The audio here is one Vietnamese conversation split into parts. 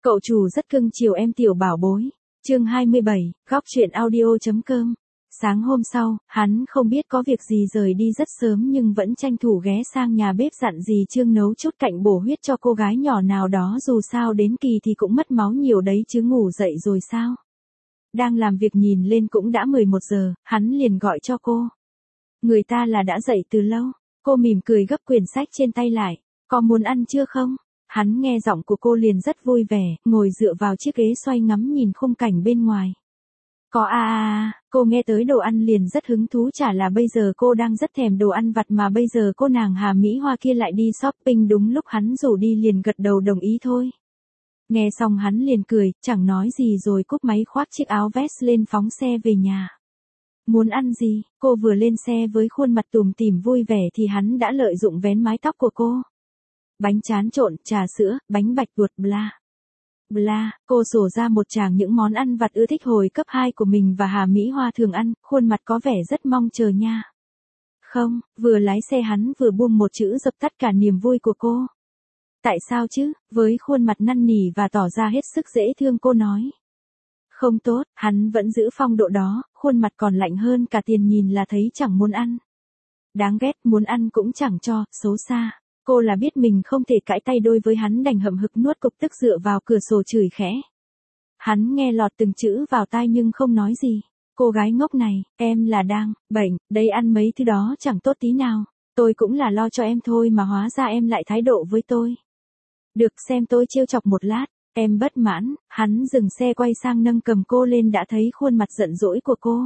Cậu chủ rất cưng chiều em tiểu bảo bối. Chương 27, góc truyện audio.com. Sáng hôm sau, hắn không biết có việc gì rời đi rất sớm nhưng vẫn tranh thủ ghé sang nhà bếp dặn dì Trương nấu chút cạnh bổ huyết cho cô gái nhỏ nào đó, dù sao đến kỳ thì cũng mất máu nhiều đấy chứ, ngủ dậy rồi sao. Đang làm việc nhìn lên cũng đã 11 giờ, hắn liền gọi cho cô. Người ta là đã dậy từ lâu. Cô mỉm cười gấp quyển sách trên tay lại. Có muốn ăn chưa không? Hắn nghe giọng của cô liền rất vui vẻ, ngồi dựa vào chiếc ghế xoay ngắm nhìn khung cảnh bên ngoài. Có cô nghe tới đồ ăn liền rất hứng thú, chả là bây giờ cô đang rất thèm đồ ăn vặt mà bây giờ cô nàng Hà Mỹ Hoa kia lại đi shopping đúng lúc hắn rủ đi, liền gật đầu đồng ý thôi. Nghe xong hắn liền cười, chẳng nói gì rồi cúp máy khoác chiếc áo vest lên phóng xe về nhà. Muốn ăn gì? Cô vừa lên xe với khuôn mặt tủm tỉm vui vẻ thì hắn đã lợi dụng vén mái tóc của cô. Bánh tráng trộn, trà sữa, bánh bạch tuột, bla. Bla, cô sổ ra một tràng những món ăn vặt ưa thích hồi cấp 2 của mình và Hà Mỹ Hoa thường ăn, khuôn mặt có vẻ rất mong chờ nha. Không, vừa lái xe hắn vừa buông một chữ dập tắt cả niềm vui của cô. Tại sao chứ? Với khuôn mặt năn nỉ và tỏ ra hết sức dễ thương cô nói. Không tốt, hắn vẫn giữ phong độ đó, khuôn mặt còn lạnh hơn cả tiền, nhìn là thấy chẳng muốn ăn. Đáng ghét, muốn ăn cũng chẳng cho, xấu xa. Cô là biết mình không thể cãi tay đôi với hắn, đành hậm hực nuốt cục tức dựa vào cửa sổ chửi khẽ. Hắn nghe lọt từng chữ vào tai nhưng không nói gì. Cô gái ngốc này, em là đang bệnh, đây ăn mấy thứ đó chẳng tốt tí nào. Tôi cũng là lo cho em thôi mà hóa ra em lại thái độ với tôi. Được, xem tôi trêu chọc một lát. Em bất mãn. Hắn dừng xe quay sang nâng cầm cô lên, đã thấy khuôn mặt giận dỗi của cô.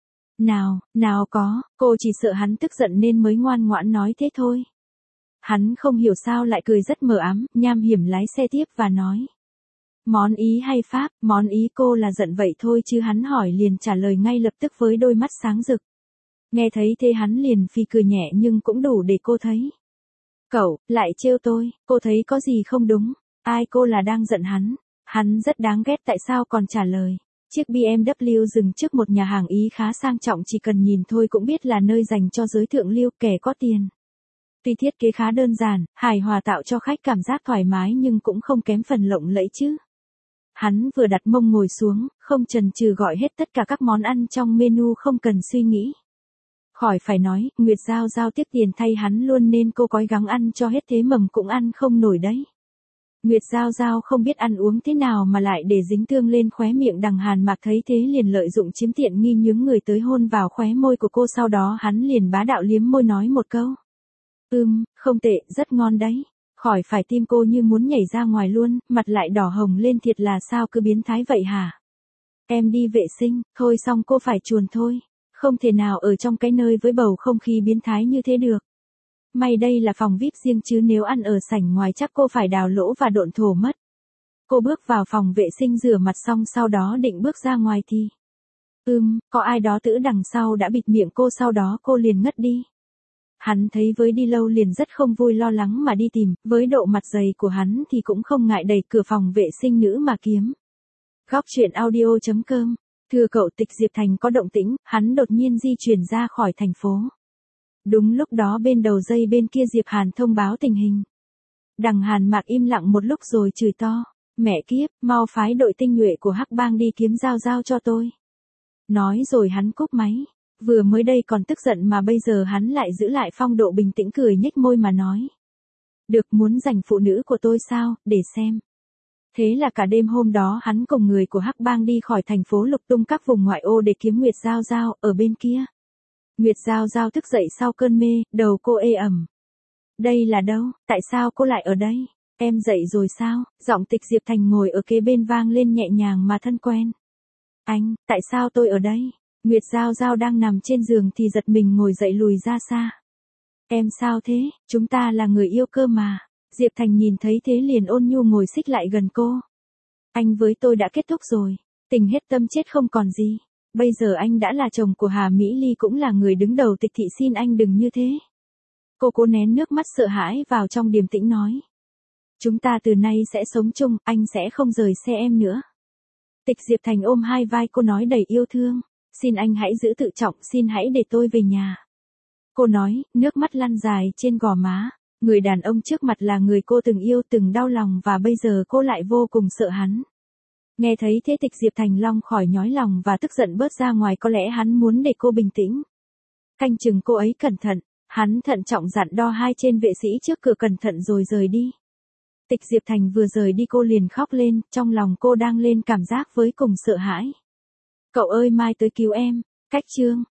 Nào có, cô chỉ sợ hắn tức giận nên mới ngoan ngoãn nói thế thôi. Hắn không hiểu sao lại cười rất mờ ám, nham hiểm lái xe tiếp và nói. Món Ý hay Pháp? Món Ý. Cô là giận vậy thôi chứ? Hắn hỏi liền trả lời ngay lập tức với đôi mắt sáng rực. Nghe thấy thế hắn liền phì cười nhẹ nhưng cũng đủ để cô thấy. Cậu, lại trêu tôi, cô thấy có gì không đúng? Ai, cô là đang giận hắn? Hắn rất đáng ghét, tại sao còn trả lời? Chiếc BMW dừng trước một nhà hàng Ý khá sang trọng, chỉ cần nhìn thôi cũng biết là nơi dành cho giới thượng lưu, kẻ có tiền. Tuy thiết kế khá đơn giản, hài hòa tạo cho khách cảm giác thoải mái nhưng cũng không kém phần lộng lẫy chứ. Hắn vừa đặt mông ngồi xuống, không chần chừ gọi hết tất cả các món ăn trong menu không cần suy nghĩ. Khỏi phải nói, Nguyệt Giao Giao tiếc tiền thay hắn luôn nên cô cố gắng ăn cho hết, thế mầm cũng ăn không nổi đấy. Nguyệt Giao Giao không biết ăn uống thế nào mà lại để dính tương lên khóe miệng. Đằng Hàn Mạc thấy thế liền lợi dụng chiếm tiện nghi nhướng người tới hôn vào khóe môi của cô, sau đó hắn liền bá đạo liếm môi nói một câu. Không tệ, rất ngon đấy. Khỏi phải, tim cô như muốn nhảy ra ngoài luôn, mặt lại đỏ hồng lên, thiệt là sao cứ biến thái vậy hả? Em đi vệ sinh, thôi xong cô phải chuồn thôi. Không thể nào ở trong cái nơi với bầu không khí biến thái như thế được. May đây là phòng VIP riêng chứ nếu ăn ở sảnh ngoài chắc cô phải đào lỗ và độn thổ mất. Cô bước vào phòng vệ sinh rửa mặt xong sau đó định bước ra ngoài thì. Có ai đó từ đằng sau đã bịt miệng cô, sau đó cô liền ngất đi. Hắn thấy với đi lâu liền rất không vui, lo lắng mà đi tìm, với độ mặt dày của hắn thì cũng không ngại đẩy cửa phòng vệ sinh nữ mà kiếm. Góc truyện audio.com. Thưa cậu, Tịch Diệp Thành có động tĩnh, hắn đột nhiên di chuyển ra khỏi thành phố. Đúng lúc đó bên đầu dây bên kia Diệp Hàn thông báo tình hình. Đằng Hàn Mạc im lặng một lúc rồi chửi to. Mẹ kiếp, mau phái đội tinh nhuệ của Hắc Bang đi kiếm Giao Giao cho tôi. Nói rồi hắn cúp máy. Vừa mới đây còn tức giận mà bây giờ hắn lại giữ lại phong độ bình tĩnh, cười nhếch môi mà nói. Được, muốn giành phụ nữ của tôi sao, để xem. Thế là cả đêm hôm đó hắn cùng người của Hắc Bang đi khỏi thành phố lục tung các vùng ngoại ô để kiếm Nguyệt Giao Giao ở bên kia. Nguyệt Giao Giao thức dậy sau cơn mê, đầu cô ê ẩm. Đây là đâu, tại sao cô lại ở đây? Em dậy rồi sao? Giọng Tịch Diệp Thành ngồi ở kế bên vang lên nhẹ nhàng mà thân quen. Anh, tại sao tôi ở đây? Nguyệt Giao Giao đang nằm trên giường thì giật mình ngồi dậy lùi ra xa. Em sao thế, chúng ta là người yêu cơ mà. Diệp Thành nhìn thấy thế liền ôn nhu ngồi xích lại gần cô. Anh với tôi đã kết thúc rồi, tình hết tâm chết không còn gì. Bây giờ anh đã là chồng của Hà Mỹ Ly, cũng là người đứng đầu Tịch thị, xin anh đừng như thế. Cô cố nén nước mắt sợ hãi vào trong, điềm tĩnh nói. Chúng ta từ nay sẽ sống chung, anh sẽ không rời xe em nữa. Tịch Diệp Thành ôm hai vai cô nói đầy yêu thương. Xin anh hãy giữ tự trọng, xin hãy để tôi về nhà. Cô nói, nước mắt lăn dài trên gò má. Người đàn ông trước mặt là người cô từng yêu từng đau lòng và bây giờ cô lại vô cùng sợ hắn. Nghe thấy thế Tịch Diệp Thành Long khỏi nhói lòng và tức giận bớt ra ngoài, có lẽ hắn muốn để cô bình tĩnh. Canh chừng cô ấy cẩn thận, hắn thận trọng dặn đo hai tên vệ sĩ trước cửa cẩn thận rồi rời đi. Tịch Diệp Thành vừa rời đi cô liền khóc lên, trong lòng cô đang lên cảm giác với cùng sợ hãi. Cậu ơi mai tới cứu em, cách chương.